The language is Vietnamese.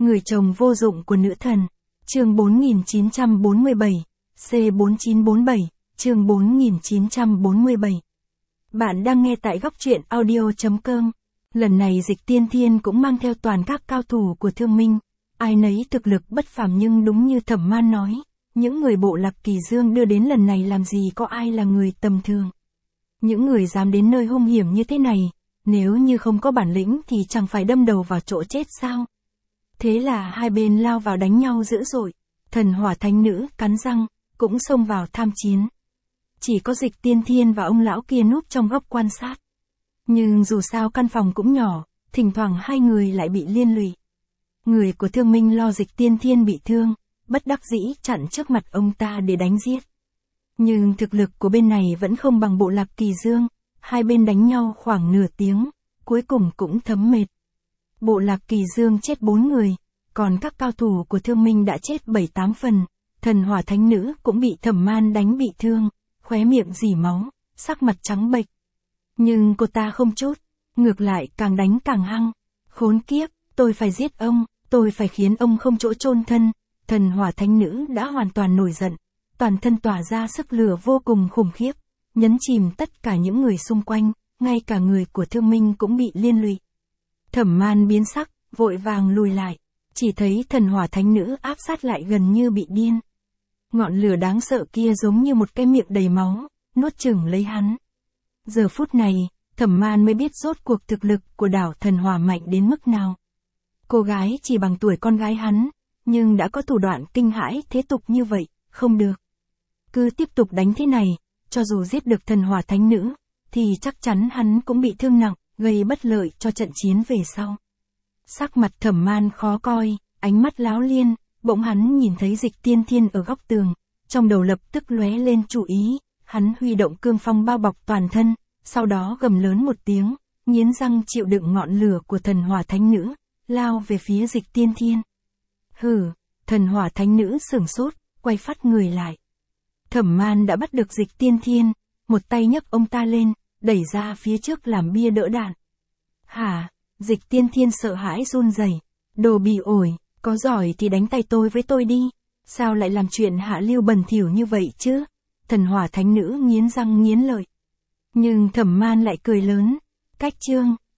Người chồng vô dụng của nữ thần. Chương 4947, C4947, chương 4947. Bạn đang nghe tại góc truyện audio.com. Lần này Dịch Tiên Thiên cũng mang theo toàn các cao thủ của Thương Minh. Ai nấy thực lực bất phàm, nhưng đúng như Thẩm Man nói, những người bộ Lạc Kỳ Dương đưa đến lần này làm gì có ai là người tầm thường. Những người dám đến nơi hung hiểm như thế này, nếu như không có bản lĩnh thì chẳng phải đâm đầu vào chỗ chết sao? Thế là hai bên lao vào đánh nhau dữ dội. Thần Hỏa Thánh Nữ cắn răng, cũng xông vào tham chiến. Chỉ có Dịch Tiên Thiên và ông lão kia núp trong góc quan sát. Nhưng dù sao căn phòng cũng nhỏ, thỉnh thoảng hai người lại bị liên lụy. Người của Thương Minh lo Dịch Tiên Thiên bị thương, bất đắc dĩ chặn trước mặt ông ta để đánh giết. Nhưng thực lực của bên này vẫn không bằng bộ Lạc Kỳ Dương, hai bên đánh nhau khoảng nửa tiếng, cuối cùng cũng thấm mệt. Bộ Lạc Kỳ Dương chết 4 người, còn các cao thủ của Thương Minh đã chết 7-8 phần, Thần Hỏa Thánh Nữ cũng bị Thẩm Man đánh bị thương, khóe miệng rỉ máu, sắc mặt trắng bệch. Nhưng cô ta không chút, ngược lại càng đánh càng hăng. Khốn kiếp, tôi phải giết ông, tôi phải khiến ông không chỗ chôn thân. Thần Hỏa Thánh Nữ đã hoàn toàn nổi giận, toàn thân tỏa ra sức lửa vô cùng khủng khiếp, nhấn chìm tất cả những người xung quanh, ngay cả người của Thương Minh cũng bị liên lụy. Thẩm Man biến sắc, vội vàng lùi lại, chỉ thấy Thần Hỏa Thánh Nữ áp sát lại gần như bị điên. Ngọn lửa đáng sợ kia giống như một cái miệng đầy máu, nuốt chửng lấy hắn. Giờ phút này, Thẩm Man mới biết rốt cuộc thực lực của đảo Thần Hỏa mạnh đến mức nào. Cô gái chỉ bằng tuổi con gái hắn, nhưng đã có thủ đoạn kinh hãi thế tục như vậy, không được. Cứ tiếp tục đánh thế này, cho dù giết được Thần Hỏa Thánh Nữ, thì chắc chắn hắn cũng bị thương nặng, gây bất lợi cho trận chiến về sau. Sắc mặt Thẩm Man khó coi, ánh mắt láo liên, bỗng hắn nhìn thấy Dịch Tiên Thiên ở góc tường, trong đầu lập tức lóe lên chủ ý, hắn huy động cương phong bao bọc toàn thân, sau đó gầm lớn một tiếng, nghiến răng chịu đựng ngọn lửa của Thần Hỏa Thánh Nữ, lao về phía Dịch Tiên Thiên. Hừ, Thần Hỏa Thánh Nữ sửng sốt, quay phát người lại. Thẩm Man đã bắt được Dịch Tiên Thiên, một tay nhấc ông ta lên, đẩy ra phía trước làm bia đỡ đạn. Hả? Dịch Tiên Thiên sợ hãi run rẩy, đồ bị ổi, có giỏi thì đánh tay tôi với tôi đi, sao lại làm chuyện hạ lưu bẩn thỉu như vậy chứ? Thần Hỏa Thánh Nữ nghiến răng nghiến lợi. Nhưng Thẩm Man lại cười lớn, cách chương,